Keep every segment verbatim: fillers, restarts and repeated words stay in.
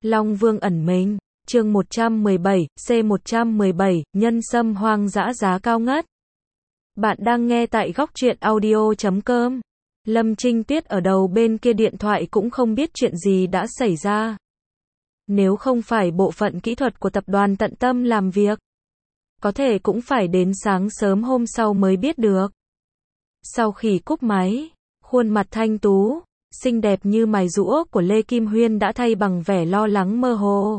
Long Vương ẩn mình, chương một trăm mười bảy, C một trăm mười bảy, nhân sâm hoang dã giá cao ngất. Bạn đang nghe tại góc truyện audio chấm com. Lâm Trinh Tuyết ở đầu bên kia điện thoại cũng không biết chuyện gì đã xảy ra. Nếu không phải bộ phận kỹ thuật của tập đoàn tận tâm làm việc, có thể cũng phải đến sáng sớm hôm sau mới biết được. Sau khi cúp máy, khuôn mặt thanh tú, xinh đẹp như mài rũa của Lê Kim Huyên đã thay bằng vẻ lo lắng mơ hồ.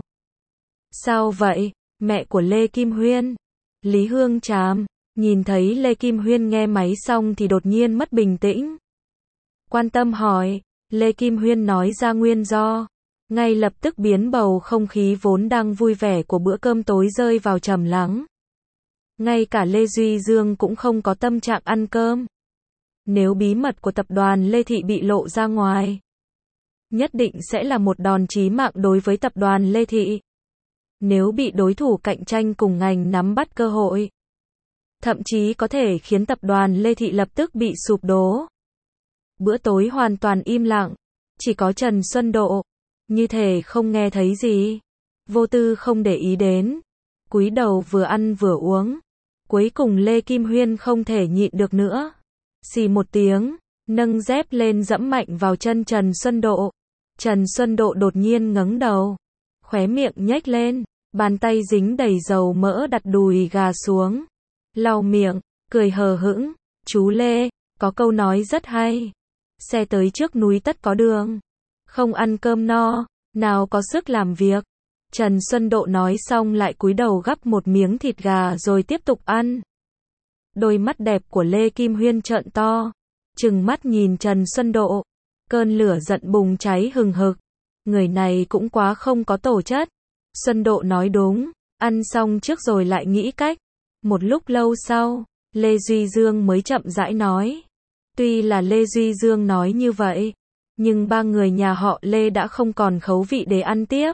Sao vậy, mẹ của Lê Kim Huyên? Lý Hương Tràm, nhìn thấy Lê Kim Huyên nghe máy xong thì đột nhiên mất bình tĩnh. Quan tâm hỏi, Lê Kim Huyên nói ra nguyên do, ngay lập tức biến bầu không khí vốn đang vui vẻ của bữa cơm tối rơi vào trầm lắng. Ngay cả Lê Duy Dương cũng không có tâm trạng ăn cơm. Nếu bí mật của tập đoàn Lê Thị bị lộ ra ngoài, nhất định sẽ là một đòn chí mạng đối với tập đoàn Lê Thị. Nếu bị đối thủ cạnh tranh cùng ngành nắm bắt cơ hội, thậm chí có thể khiến tập đoàn Lê Thị lập tức bị sụp đổ. Bữa tối hoàn toàn im lặng, chỉ có Trần Xuân Độ, như thể không nghe thấy gì, vô tư không để ý đến, cúi đầu vừa ăn vừa uống. Cuối cùng Lê Kim Huyên không thể nhịn được nữa, xì một tiếng, nâng dép lên dẫm mạnh vào chân Trần Xuân Độ. Trần Xuân Độ đột nhiên ngẩng đầu, khóe miệng nhếch lên, bàn tay dính đầy dầu mỡ đặt đùi gà xuống, lau miệng, cười hờ hững, chú Lê, có câu nói rất hay, xe tới trước núi tất có đường, không ăn cơm no, nào có sức làm việc. Trần Xuân Độ nói xong lại cúi đầu gắp một miếng thịt gà rồi tiếp tục ăn. Đôi mắt đẹp của Lê Kim Huyên trợn to, trừng mắt nhìn Trần Xuân Độ, cơn lửa giận bùng cháy hừng hực. Người này cũng quá không có tổ chất. Xuân Độ nói đúng, ăn xong trước rồi lại nghĩ cách. Một lúc lâu sau, Lê Duy Dương mới chậm rãi nói. Tuy là Lê Duy Dương nói như vậy, nhưng ba người nhà họ Lê đã không còn khẩu vị để ăn tiếp.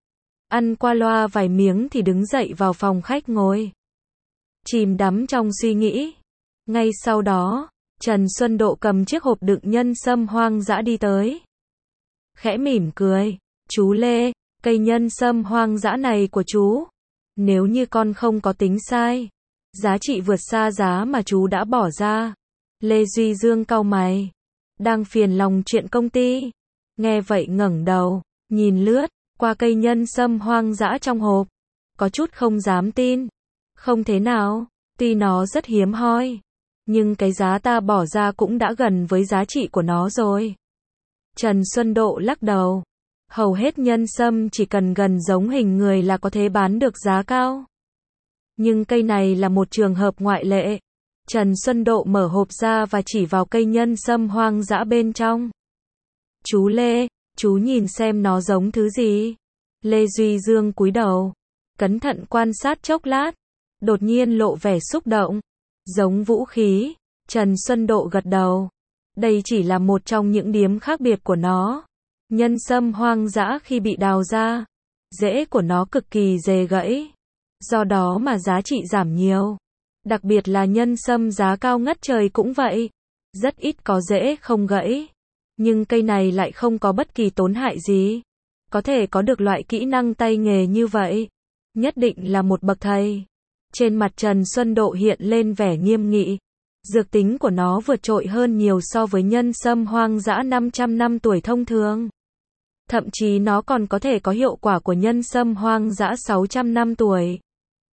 Ăn qua loa vài miếng thì đứng dậy vào phòng khách ngồi, chìm đắm trong suy nghĩ. Ngay sau đó, Trần Xuân Độ cầm chiếc hộp đựng nhân sâm hoang dã đi tới. Khẽ mỉm cười, chú Lê, cây nhân sâm hoang dã này của chú, nếu như con không có tính sai, giá trị vượt xa giá mà chú đã bỏ ra. Lê Duy Dương cau mày, đang phiền lòng chuyện công ty. Nghe vậy ngẩng đầu, nhìn lướt qua cây nhân sâm hoang dã trong hộp, có chút không dám tin. Không thế nào, tuy nó rất hiếm hoi, nhưng cái giá ta bỏ ra cũng đã gần với giá trị của nó rồi. Trần Xuân Độ lắc đầu, hầu hết nhân sâm chỉ cần gần giống hình người là có thể bán được giá cao. Nhưng cây này là một trường hợp ngoại lệ. Trần Xuân Độ mở hộp ra và chỉ vào cây nhân sâm hoang dã bên trong. Chú Lê, chú nhìn xem nó giống thứ gì? Lê Duy Dương cúi đầu, cẩn thận quan sát chốc lát, đột nhiên lộ vẻ xúc động. Giống vũ khí. Trần Xuân Độ gật đầu. Đây chỉ là một trong những điểm khác biệt của nó. Nhân sâm hoang dã khi bị đào ra, rễ của nó cực kỳ dễ gãy, do đó mà giá trị giảm nhiều. Đặc biệt là nhân sâm giá cao ngất trời cũng vậy, rất ít có rễ không gãy. Nhưng cây này lại không có bất kỳ tổn hại gì. Có thể có được loại kỹ năng tay nghề như vậy, nhất định là một bậc thầy. Trên mặt Trần Xuân Độ hiện lên vẻ nghiêm nghị. Dược tính của nó vượt trội hơn nhiều so với nhân sâm hoang dã năm trăm năm tuổi thông thường. Thậm chí nó còn có thể có hiệu quả của nhân sâm hoang dã sáu trăm năm tuổi.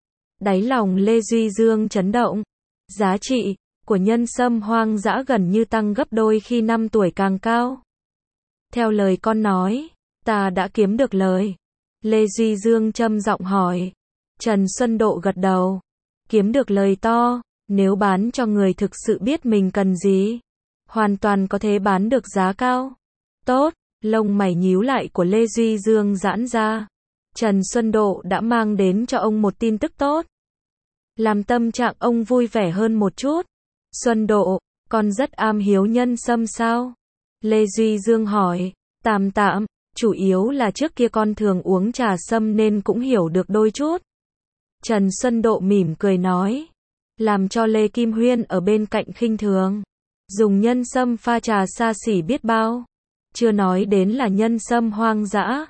Đáy lòng Lê Duy Dương chấn động. Giá trị của nhân sâm hoang dã gần như tăng gấp đôi khi năm tuổi càng cao. Theo lời con nói, ta đã kiếm được lời. Lê Duy Dương trầm giọng hỏi. Trần Xuân Độ gật đầu. Kiếm được lời to, nếu bán cho người thực sự biết mình cần gì, hoàn toàn có thể bán được giá cao. Tốt, lông mày nhíu lại của Lê Duy Dương giãn ra. Trần Xuân Độ đã mang đến cho ông một tin tức tốt, làm tâm trạng ông vui vẻ hơn một chút. Xuân Độ, con rất am hiểu nhân sâm sao? Lê Duy Dương hỏi. Tạm tạm, chủ yếu là trước kia con thường uống trà sâm nên cũng hiểu được đôi chút. Trần Xuân Độ mỉm cười nói, làm cho Lê Kim Huyên ở bên cạnh khinh thường. Dùng nhân sâm pha trà xa xỉ biết bao. Chưa nói đến là nhân sâm hoang dã.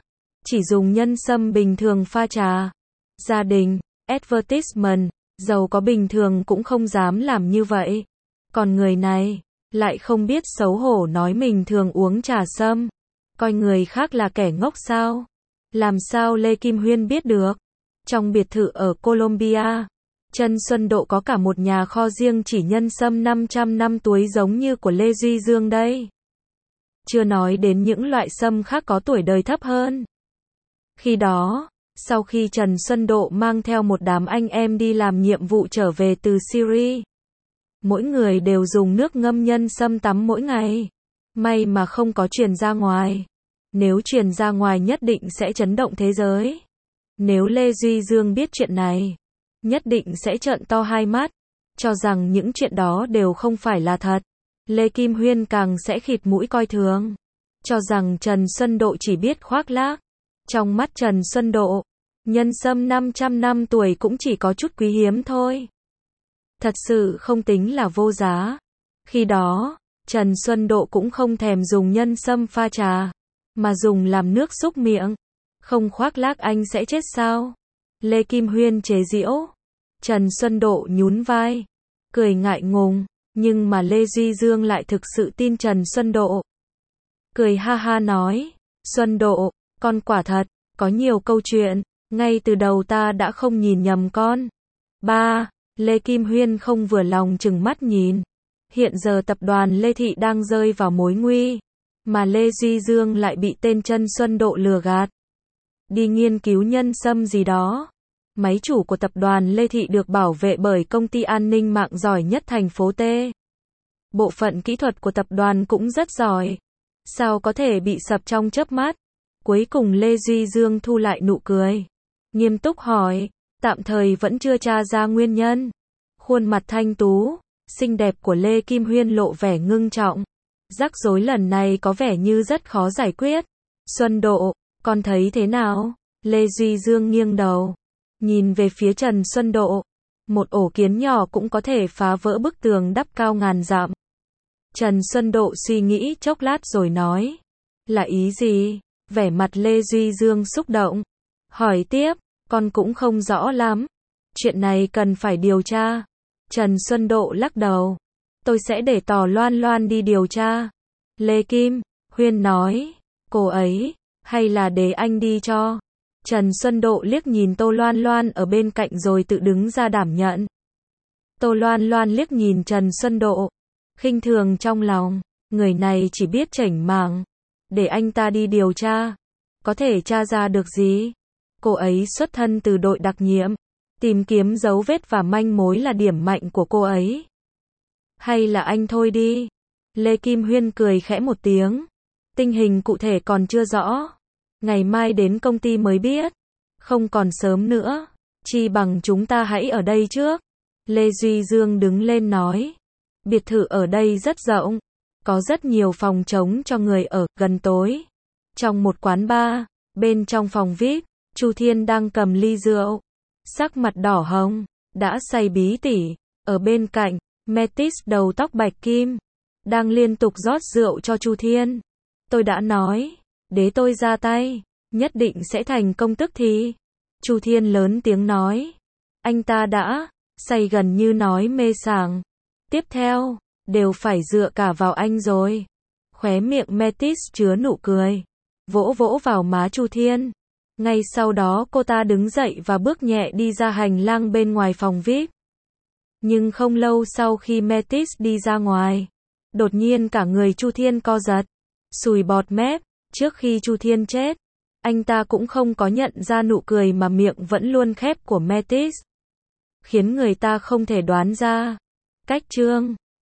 chỉ dùng nhân sâm bình thường pha trà. Gia đình, advertisement, giàu có bình thường cũng không dám làm như vậy. Còn người này, lại không biết xấu hổ nói mình thường uống trà sâm. Coi người khác là kẻ ngốc sao? Làm sao Lê Kim Huyên biết được? Trong biệt thự ở Colombia, Trần Xuân Độ có cả một nhà kho riêng chỉ nhân sâm năm trăm năm tuổi giống như của Lê Duy Dương đây. Chưa nói đến những loại sâm khác có tuổi đời thấp hơn. Khi đó, sau khi Trần Xuân Độ mang theo một đám anh em đi làm nhiệm vụ trở về từ Syria, mỗi người đều dùng nước ngâm nhân sâm tắm mỗi ngày. May mà không có truyền ra ngoài. Nếu truyền ra ngoài nhất định sẽ chấn động thế giới. Nếu Lê Duy Dương biết chuyện này, nhất định sẽ trợn to hai mắt, cho rằng những chuyện đó đều không phải là thật. Lê Kim Huyên càng sẽ khịt mũi coi thường, cho rằng Trần Xuân Độ chỉ biết khoác lác. Trong mắt Trần Xuân Độ, nhân sâm năm trăm năm tuổi cũng chỉ có chút quý hiếm thôi. Thật sự không tính là vô giá. Khi đó, Trần Xuân Độ cũng không thèm dùng nhân sâm pha trà, mà dùng làm nước súc miệng. Không khoác lác anh sẽ chết sao? Lê Kim Huyên chế giễu. Trần Xuân Độ nhún vai, cười ngại ngùng, nhưng mà Lê Duy Dương lại thực sự tin Trần Xuân Độ. Cười ha ha nói, Xuân Độ, con quả thật, có nhiều câu chuyện, ngay từ đầu ta đã không nhìn nhầm con. Ba, Lê Kim Huyên không vừa lòng trừng mắt nhìn. Hiện giờ tập đoàn Lê Thị đang rơi vào mối nguy, mà Lê Duy Dương lại bị tên Trần Xuân Độ lừa gạt. Đi nghiên cứu nhân sâm gì đó. Máy chủ của tập đoàn Lê Thị được bảo vệ bởi công ty an ninh mạng giỏi nhất thành phố T. Bộ phận kỹ thuật của tập đoàn cũng rất giỏi. Sao có thể bị sập trong chớp mắt? Cuối cùng Lê Duy Dương thu lại nụ cười, nghiêm túc hỏi, tạm thời vẫn chưa tra ra nguyên nhân. Khuôn mặt thanh tú, xinh đẹp của Lê Kim Huyên lộ vẻ ngưng trọng. Rắc rối lần này có vẻ như rất khó giải quyết. Xuân Độ, con thấy thế nào? Lê Duy Dương nghiêng đầu, nhìn về phía Trần Xuân Độ. Một ổ kiến nhỏ cũng có thể phá vỡ bức tường đắp cao ngàn dặm. Trần Xuân Độ suy nghĩ chốc lát rồi nói, là ý gì? Vẻ mặt Lê Duy Dương xúc động, hỏi tiếp, con cũng không rõ lắm. Chuyện này cần phải điều tra. Trần Xuân Độ lắc đầu, tôi sẽ để Tò Loan Loan đi điều tra. Lê Kim Huyên nói, cô ấy, hay là để anh đi cho. Trần Xuân Độ liếc nhìn Tô Loan Loan ở bên cạnh rồi tự đứng ra đảm nhận. Tô Loan Loan liếc nhìn Trần Xuân Độ, khinh thường trong lòng, người này chỉ biết chảnh mảng. Để anh ta đi điều tra, có thể tra ra được gì? Cô ấy xuất thân từ đội đặc nhiệm, tìm kiếm dấu vết và manh mối là điểm mạnh của cô ấy. Hay là anh thôi đi? Lê Kim Huyên cười khẽ một tiếng. Tình hình cụ thể còn chưa rõ. Ngày mai đến công ty mới biết. Không còn sớm nữa. Chi bằng chúng ta hãy ở đây trước. Lê Duy Dương đứng lên nói. Biệt thự ở đây rất rộng. Có rất nhiều phòng trống cho người ở, gần tối. Trong một quán bar, bên trong phòng vi ai pi, Chu Thiên đang cầm ly rượu. Sắc mặt đỏ hồng, đã say bí tỉ. Ở bên cạnh, Metis đầu tóc bạch kim, đang liên tục rót rượu cho Chu Thiên. Tôi đã nói, để tôi ra tay, nhất định sẽ thành công tức thì. Chu Thiên lớn tiếng nói. Anh ta đã say gần như nói mê sảng. Tiếp theo, đều phải dựa cả vào anh rồi. Khóe miệng Metis chứa nụ cười, vỗ vỗ vào má Chu Thiên. Ngay sau đó cô ta đứng dậy và bước nhẹ đi ra hành lang bên ngoài phòng vi ai pi. Nhưng không lâu sau khi Metis đi ra ngoài, đột nhiên cả người Chu Thiên co giật, sùi bọt mép. Trước khi Chu Thiên chết, anh ta cũng không có nhận ra nụ cười mà miệng vẫn luôn khép của Metis, khiến người ta không thể đoán ra. Cách chương